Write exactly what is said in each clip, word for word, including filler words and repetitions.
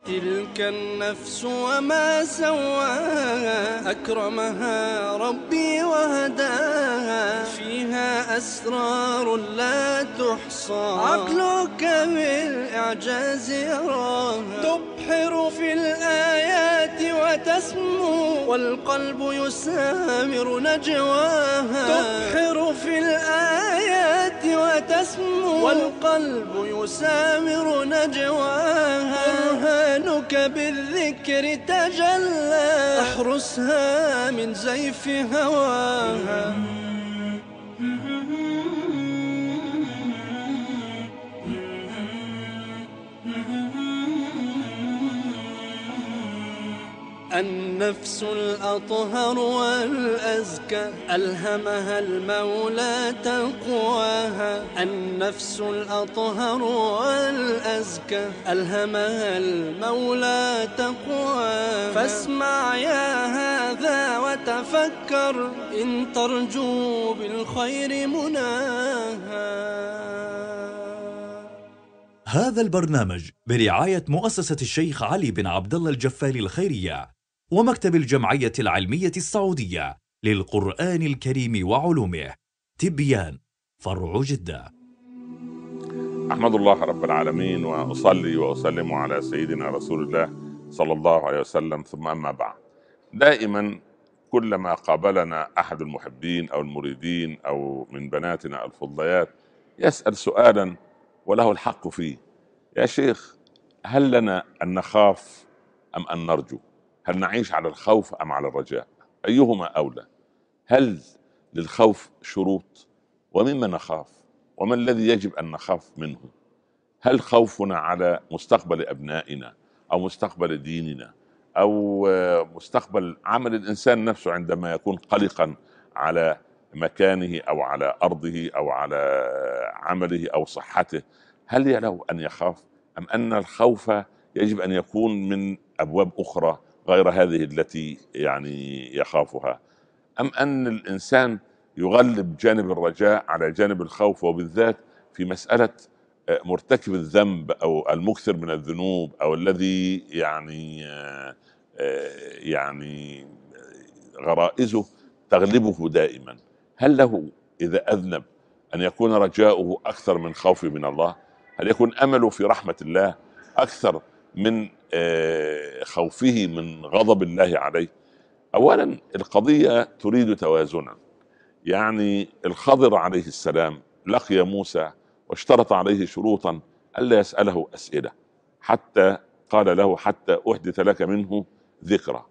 تلك النفس وما سواها أكرمها ربي وهداها فيها أسرار لا تحصى عقلك بالإعجاز يراها تبحر في الآيات وتسمو والقلب يسامر نجواها تبحر في الآيات وتسمو والقلب يسامر نجواها برهانك بالذكر تجلى احرسها من زيف هواها النفس الأطهر والأزكى ألهمها المولى تقواها النفس الأطهر والأزكى ألهمها المولى تقواها فاسمع يا هذا وتفكر إن ترجو بالخير مناها. هذا البرنامج برعاية مؤسسة الشيخ علي بن عبد الله الجفالي الخيرية ومكتب الجمعية العلمية السعودية للقرآن الكريم وعلومه. تبيان، فرع جدة. أحمد الله رب العالمين وأصلي وأسلم على سيدنا رسول الله صلى الله عليه وسلم، ثم أما بعد. دائما كلما قابلنا أحد المحبين أو المريدين أو من بناتنا الفضليات يسأل سؤالا وله الحق فيه: يا شيخ، هل لنا أن نخاف أم أن نرجو؟ هل نعيش على الخوف أم على الرجاء؟ أيهما أولى؟ هل للخوف شروط؟ ومما نخاف؟ وما الذي يجب أن نخاف منه؟ هل خوفنا على مستقبل أبنائنا أو مستقبل ديننا أو مستقبل عمل الإنسان نفسه عندما يكون قلقا على مكانه أو على أرضه أو على عمله أو صحته؟ هل له أن يخاف أم أن الخوف يجب أن يكون من أبواب أخرى غير هذه التي يعني يخافها؟ أم أن الإنسان يغلب جانب الرجاء على جانب الخوف، وبالذات في مسألة مرتكب الذنب أو المكثر من الذنوب أو الذي يعني يعني غرائزه تغلبه دائما؟ هل له إذا أذنب أن يكون رجاؤه أكثر من خوفه من الله؟ هل يكون أمله في رحمة الله أكثر من خوفه من غضب الله عليه؟ أولا القضية تريد توازنا. يعني الخضر عليه السلام لقي موسى واشترط عليه شروطا ألا يسأله أسئلة، حتى قال له: حتى أحدث لك منه ذكرى.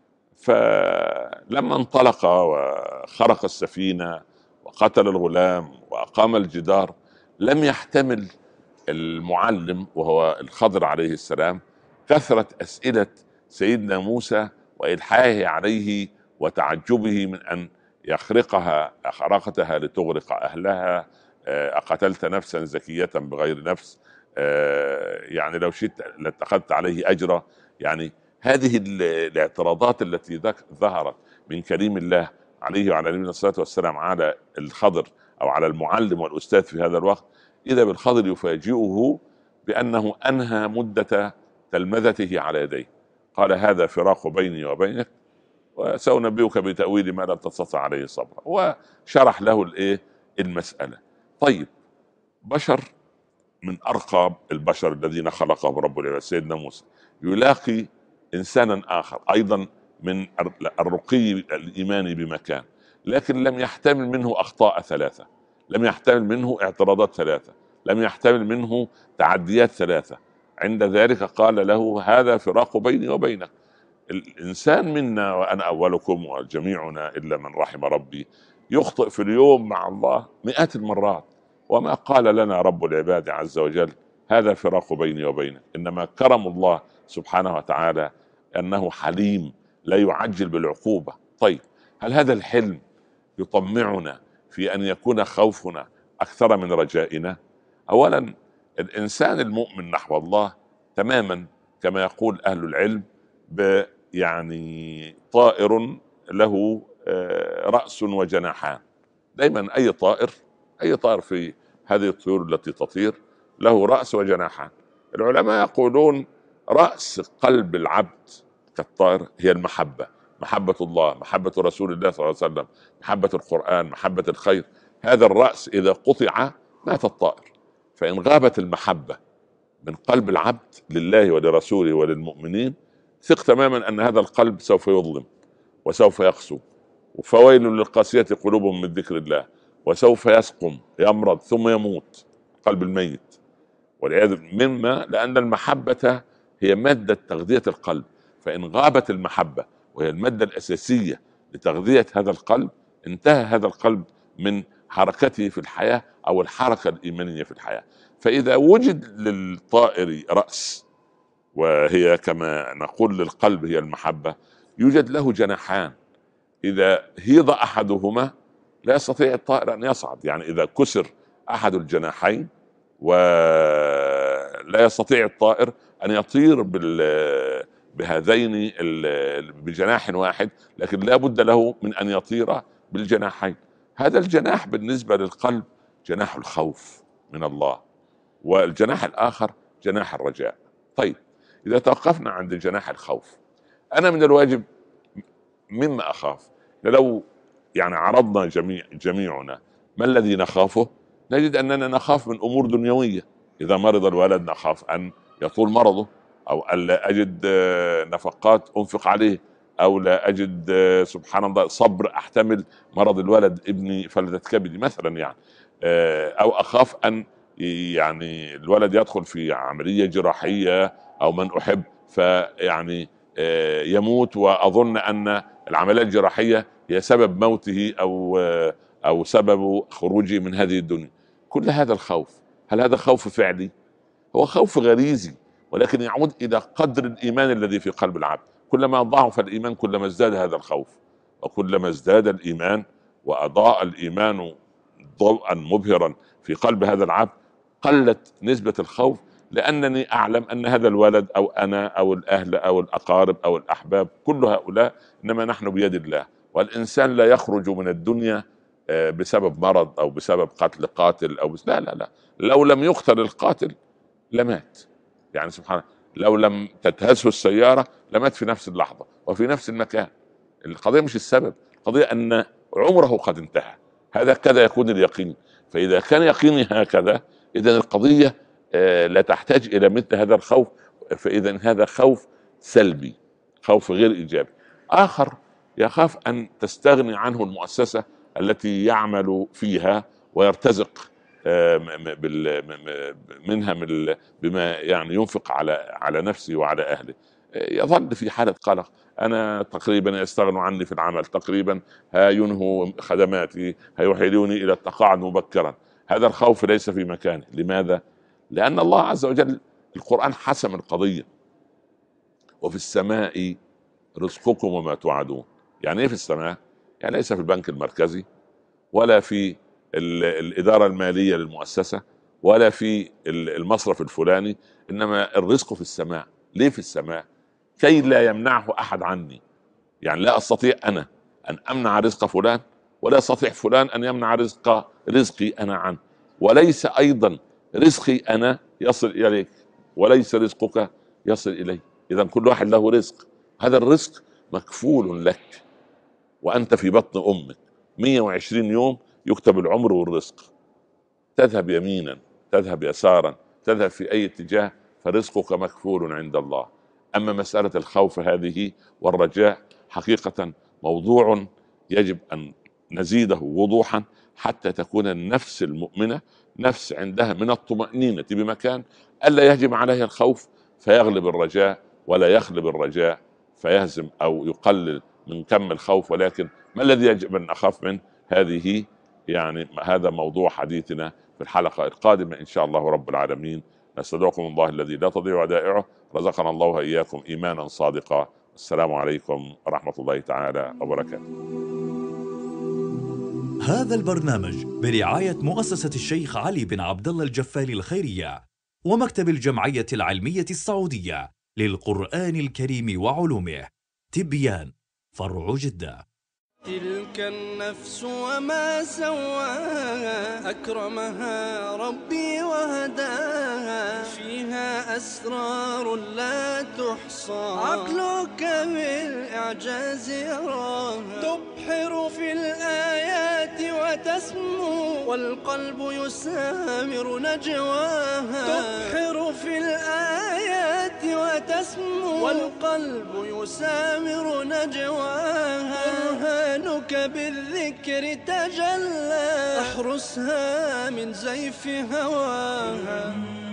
فلما انطلق وخرق السفينة وقتل الغلام وأقام الجدار لم يحتمل المعلم وهو الخضر عليه السلام كثرة أسئلة سيدنا موسى وإلحاحه عليه وتعجبه من أن يخرقها خرقتها لتغرق أهلها، أقتلت نفسا زكية بغير نفس، يعني لو شئت لاتخذت عليه أجرا. يعني هذه الاعتراضات التي ظهرت من كريم الله عليه وعلى نبينا الصلاة والسلام على الخضر أو على المعلم والأستاذ في هذا الوقت، إذا بالخضر يفاجئه بأنه أنهى مدة تلمذته على يديه. قال: هذا فراق بيني وبينك وسأنبئك بتأويل ما لم تستطع عليه صبرا، وشرح له الايه المسألة. طيب، بشر من أرقى البشر الذين خلقهم رب العالمين سيدنا موسى يلاقي إنسانا آخر أيضا من الرقي الإيماني بمكان، لكن لم يحتمل منه أخطاء ثلاثة، لم يحتمل منه اعتراضات ثلاثة، لم يحتمل منه تعديات ثلاثة. عند ذلك قال له: هذا فراق بيني وبينك. الإنسان منا وأنا أولكم وجميعنا إلا من رحم ربي يخطئ في اليوم مع الله مئات المرات، وما قال لنا رب العباد عز وجل: هذا فراق بيني وبينك. إنما كرم الله سبحانه وتعالى أنه حليم لا يعجل بالعقوبة. طيب، هل هذا الحلم يطمعنا في أن يكون خوفنا أكثر من رجائنا؟ أولا، الإنسان المؤمن نحو الله تماما كما يقول أهل العلم يعني طائر له رأس وجناحان. دايما أي طائر أي طائر في هذه الطيور التي تطير له رأس وجناحان. العلماء يقولون رأس قلب العبد كالطائر هي المحبة، محبة الله، محبة رسول الله صلى الله عليه وسلم، محبة القرآن، محبة الخير. هذا الرأس إذا قطع مات الطائر. فإن غابت المحبة من قلب العبد لله ولرسوله وللمؤمنين، ثق تماما أن هذا القلب سوف يظلم وسوف يقسو. فويل للقاسية قلوبهم من ذكر الله، وسوف يسقم يمرض ثم يموت قلب الميت والعياذ بالله. مما لأن المحبة هي مادة تغذية القلب، فإن غابت المحبة وهي المادة الأساسية لتغذية هذا القلب، انتهى هذا القلب من حركته في الحياة أو الحركة الإيمانية في الحياة. فإذا وجد للطائر رأس، وهي كما نقول للقلب هي المحبة، يوجد له جناحان، إذا هيض أحدهما لا يستطيع الطائر أن يصعد. يعني إذا كسر أحد الجناحين ولا يستطيع الطائر أن يطير بهذين بجناح واحد، لكن لا بد له من أن يطير بالجناحين. هذا الجناح بالنسبة للقلب جناح الخوف من الله، والجناح الآخر جناح الرجاء. طيب، إذا توقفنا عند جناح الخوف، أنا من الواجب مما أخاف. لو يعني عرضنا جميع جميعنا ما الذي نخافه، نجد أننا نخاف من أمور دنيوية. إذا مرض الولد نخاف أن يطول مرضه، أو أن لا أجد نفقات أنفق عليه، أو لا أجد سبحان الله صبر أحتمل مرض الولد ابني فلتة كبدي مثلا يعني. أو أخاف أن يعني الولد يدخل في عملية جراحية أو من أحب فيعني يموت، وأظن أن العملية الجراحية هي سبب موته أو أو سبب خروجه من هذه الدنيا. كل هذا الخوف، هل هذا خوف فعلي؟ هو خوف غريزي، ولكن يعود إلى قدر الإيمان الذي في قلب العبد. كلما ضعف الإيمان كلما ازداد هذا الخوف، وكلما ازداد الإيمان وأضاء الإيمان ضوءا مبهرا في قلب هذا العبد قلت نسبة الخوف، لأنني أعلم أن هذا الولد أو أنا أو الأهل أو الأقارب أو الأحباب كل هؤلاء إنما نحن بيد الله، والإنسان لا يخرج من الدنيا بسبب مرض أو بسبب قتل قاتل أو بس لا لا لا لو لم يقتل القاتل لمات. يعني سبحان الله، لو لم تتهزه السيارة لمات في نفس اللحظة وفي نفس المكان. القضية مش السبب، القضية أن عمره قد انتهى. هذا كذا يكون اليقين. فإذا كان يقيني هكذا، إذن القضية لا تحتاج إلى مثل هذا الخوف. فإذا هذا خوف سلبي، خوف غير إيجابي. آخر يخاف أن تستغني عنه المؤسسة التي يعمل فيها ويرتزق منها بما يعني ينفق على على نفسه وعلى أهله. يظل في حالة قلق، أنا تقريبا يستغنوا عني في العمل، تقريبا هينهوا خدماتي، هيحيلوني إلى التقاعد مبكرا. هذا الخوف ليس في مكانه. لماذا؟ لأن الله عز وجل القرآن حسم القضية: وفي السماء رزقكم وما توعدون. يعني ايه في السماء؟ يعني ليس في البنك المركزي، ولا في الإدارة المالية للمؤسسة، ولا في المصرف الفلاني، إنما الرزق في السماء. ليه في السماء؟ كي لا يمنعه أحد عني. يعني لا أستطيع أنا أن أمنع رزق فلان، ولا يستطيع فلان أن يمنع رزق رزقي أنا عنه، وليس أيضا رزقي أنا يصل إليك، وليس رزقك يصل إلي. إذا كل واحد له رزق، هذا الرزق مكفول لك وأنت في بطن أمك. مئة وعشرين يوم يكتب العمر والرزق، تذهب يمينا تذهب يسارا تذهب في أي اتجاه، فرزقك مكفول عند الله. أما مسألة الخوف هذه والرجاء حقيقة موضوع يجب أن نزيده وضوحا، حتى تكون النفس المؤمنة نفس عندها من الطمأنينة بمكان ألا يهجم عليها الخوف فيغلب الرجاء، ولا يغلب الرجاء فيهزم أو يقلل من كم الخوف. ولكن ما الذي يجب أن أخاف منه؟ هذه يعني هذا موضوع حديثنا في الحلقة القادمة إن شاء الله رب العالمين. نستودعكم الله الذي لا تضيع ودائعه، رزقنا الله وإياكم إيمانا صادقا. السلام عليكم ورحمة الله تعالى وبركاته. هذا البرنامج برعاية مؤسسة الشيخ علي بن عبد الله الجفالي الخيرية ومكتب الجمعية العلمية السعودية للقرآن الكريم وعلومه. تبيان، فرع جدة. تلك النفس وما سواها، أكرمها ربي وهداها، فيها أسرار لا تحصى، عقلك بالإعجاز يراها، تبحر في الآيات وتسمو، والقلب يسامر نجواها، تبحر في الآيات وتسمو، والقلب يسامر نجواها، برهانك بالذكر تجلى، احرسها من زيف هواها.